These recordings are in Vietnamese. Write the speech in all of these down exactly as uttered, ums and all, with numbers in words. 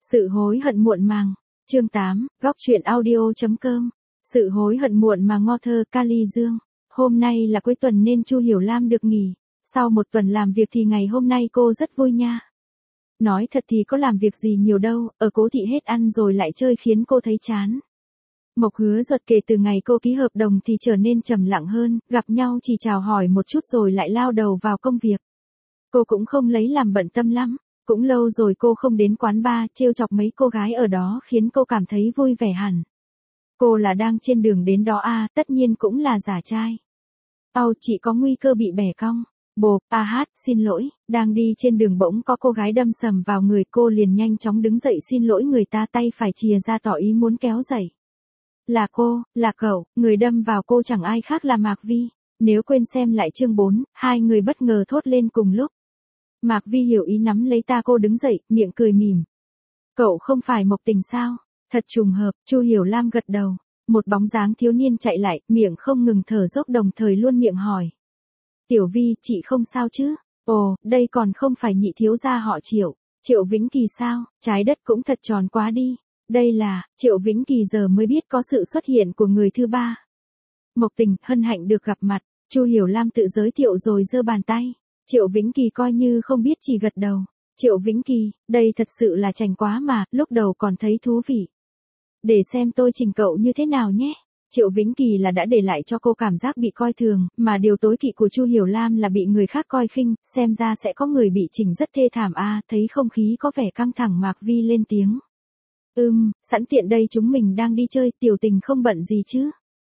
Sự hối hận muộn màng. Chương tám, góc truyện audio chấm com. Sự hối hận muộn màng ngô thơ Kali Dương. Hôm nay là cuối tuần nên Chu Hiểu Lam được nghỉ. Sau một tuần làm việc thì ngày hôm nay cô rất vui nha. Nói thật thì có làm việc gì nhiều đâu, ở Cố Thị hết ăn rồi lại chơi khiến cô thấy chán. Mộc Hứa Duật kể từ ngày cô ký hợp đồng thì trở nên trầm lặng hơn, gặp nhau chỉ chào hỏi một chút rồi lại lao đầu vào công việc. Cô cũng không lấy làm bận tâm lắm, cũng lâu rồi cô không đến quán bar trêu chọc mấy cô gái ở đó khiến cô cảm thấy vui vẻ hẳn. Cô là đang trên đường đến đó à, tất nhiên cũng là giả trai. Âu chị có nguy cơ bị bẻ cong. Bồ, a hát, xin lỗi, đang đi trên đường bỗng có cô gái đâm sầm vào người cô liền nhanh chóng đứng dậy xin lỗi người ta tay phải chìa ra tỏ ý muốn kéo dậy. Là cô, là cậu, người đâm vào cô chẳng ai khác là Mạc Vi. Nếu quên xem lại chương bốn, hai người bất ngờ thốt lên cùng lúc. Mạc Vi hiểu ý nắm lấy ta cô đứng dậy, miệng cười mỉm. Cậu không phải Mộc Tình sao? Thật trùng hợp, Chu Hiểu Lam gật đầu. Một bóng dáng thiếu niên chạy lại, miệng không ngừng thở dốc đồng thời luôn miệng hỏi. Tiểu Vi, chị không sao chứ? Ồ, đây còn không phải nhị thiếu gia họ Triệu. Triệu Vĩnh Kỳ sao? Trái đất cũng thật tròn quá đi. Đây là, Triệu Vĩnh Kỳ giờ mới biết có sự xuất hiện của người thứ ba. Mộc Tình, hân hạnh được gặp mặt. Chu Hiểu Lam tự giới thiệu rồi giơ bàn tay. Triệu Vĩnh Kỳ coi như không biết chỉ gật đầu. Triệu Vĩnh Kỳ, đây thật sự là chảnh quá mà, lúc đầu còn thấy thú vị. Để xem tôi chỉnh cậu như thế nào nhé. Triệu Vĩnh Kỳ là đã để lại cho cô cảm giác bị coi thường, mà điều tối kỵ của Chu Hiểu Lam là bị người khác coi khinh, xem ra sẽ có người bị chỉnh rất thê thảm a. À, thấy không khí có vẻ căng thẳng Mạc Vi lên tiếng. Ừm, sẵn tiện đây chúng mình đang đi chơi, Tiểu Tình không bận gì chứ?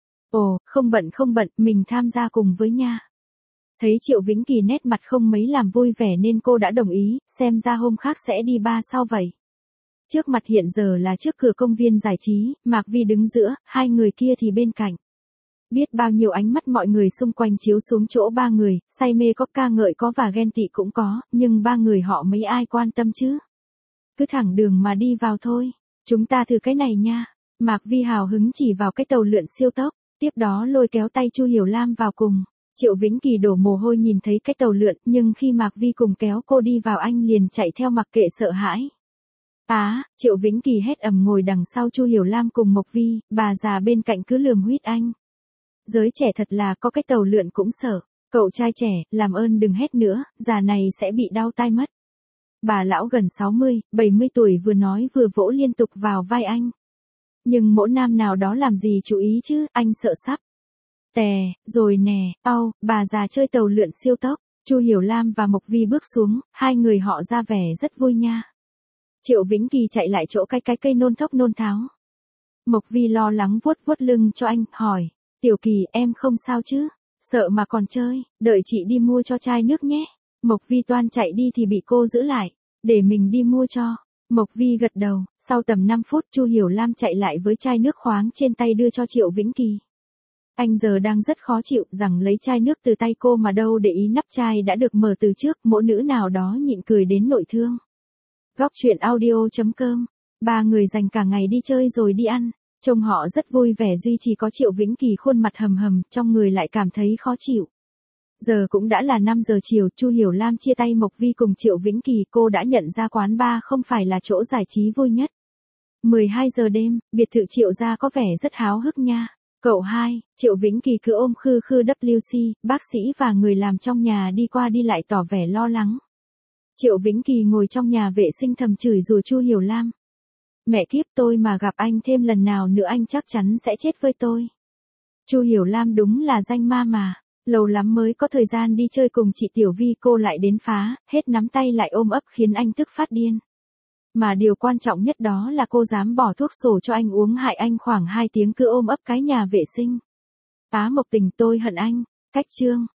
Ồ, không bận không bận, mình tham gia cùng với nha. Thấy Triệu Vĩnh Kỳ nét mặt không mấy làm vui vẻ nên cô đã đồng ý, xem ra hôm khác sẽ đi bar sau vậy. Trước mặt hiện giờ là trước cửa công viên giải trí, Mạc Vi đứng giữa, hai người kia thì bên cạnh. Biết bao nhiêu ánh mắt mọi người xung quanh chiếu xuống chỗ ba người, say mê có ca ngợi có và ghen tị cũng có, nhưng ba người họ mấy ai quan tâm chứ. Cứ thẳng đường mà đi vào thôi, chúng ta thử cái này nha. Mạc Vi hào hứng chỉ vào cái tàu lượn siêu tốc, tiếp đó lôi kéo tay Chu Hiểu Lam vào cùng. Triệu Vĩnh Kỳ đổ mồ hôi nhìn thấy cái tàu lượn, nhưng khi Mạc Vi cùng kéo cô đi vào anh liền chạy theo mặc kệ sợ hãi. Á, à, Triệu Vĩnh Kỳ hét ầm ngồi đằng sau Chu Hiểu Lam cùng Mộc Vi, bà già bên cạnh cứ lườm huýt anh. Giới trẻ thật là có cái tàu lượn cũng sợ, cậu trai trẻ, làm ơn đừng hét nữa, già này sẽ bị đau tai mất. Bà lão gần sáu mươi, bảy mươi tuổi vừa nói vừa vỗ liên tục vào vai anh. Nhưng mỗi nam nào đó làm gì chú ý chứ, anh sợ sắp. Tè, rồi nè, au, bà già chơi tàu lượn siêu tốc, Chu Hiểu Lam và Mộc Vi bước xuống, hai người họ ra vẻ rất vui nha. Triệu Vĩnh Kỳ chạy lại chỗ cái cái cây nôn thốc nôn tháo. Mộc Vi lo lắng vuốt vuốt lưng cho anh, hỏi, Tiểu Kỳ em không sao chứ, sợ mà còn chơi, đợi chị đi mua cho chai nước nhé. Mộc Vi toan chạy đi thì bị cô giữ lại, để mình đi mua cho. Mộc Vi gật đầu, sau tầm năm phút Chu Hiểu Lam chạy lại với chai nước khoáng trên tay đưa cho Triệu Vĩnh Kỳ. Anh giờ đang rất khó chịu rằng lấy chai nước từ tay cô mà đâu để ý nắp chai đã được mở từ trước, mỗi nữ nào đó nhịn cười đến nội thương. Góc truyện audio chấm com. Ba người dành cả ngày đi chơi rồi đi ăn, trông họ rất vui vẻ duy chỉ có Triệu Vĩnh Kỳ khuôn mặt hầm hầm, trong người lại cảm thấy khó chịu. Giờ cũng đã là năm giờ chiều, Chu Hiểu Lam chia tay Mộc Vi cùng Triệu Vĩnh Kỳ, cô đã nhận ra quán bar không phải là chỗ giải trí vui nhất. mười hai giờ đêm, biệt thự Triệu gia có vẻ rất háo hức nha. Cậu hai, Triệu Vĩnh Kỳ cứ ôm khư khư W C, bác sĩ và người làm trong nhà đi qua đi lại tỏ vẻ lo lắng. Triệu Vĩnh Kỳ ngồi trong nhà vệ sinh thầm chửi rủa Chu Hiểu Lam. Mẹ kiếp, tôi mà gặp anh thêm lần nào nữa anh chắc chắn sẽ chết với tôi. Chu Hiểu Lam đúng là danh ma mà, lâu lắm mới có thời gian đi chơi cùng chị Tiểu Vi, cô lại đến phá, hết nắm tay lại ôm ấp khiến anh tức phát điên. Mà điều quan trọng nhất đó là cô dám bỏ thuốc sổ cho anh uống hại anh khoảng hai tiếng cứ ôm ấp cái nhà vệ sinh. Á Mộc Tình, tôi hận anh. Cách chương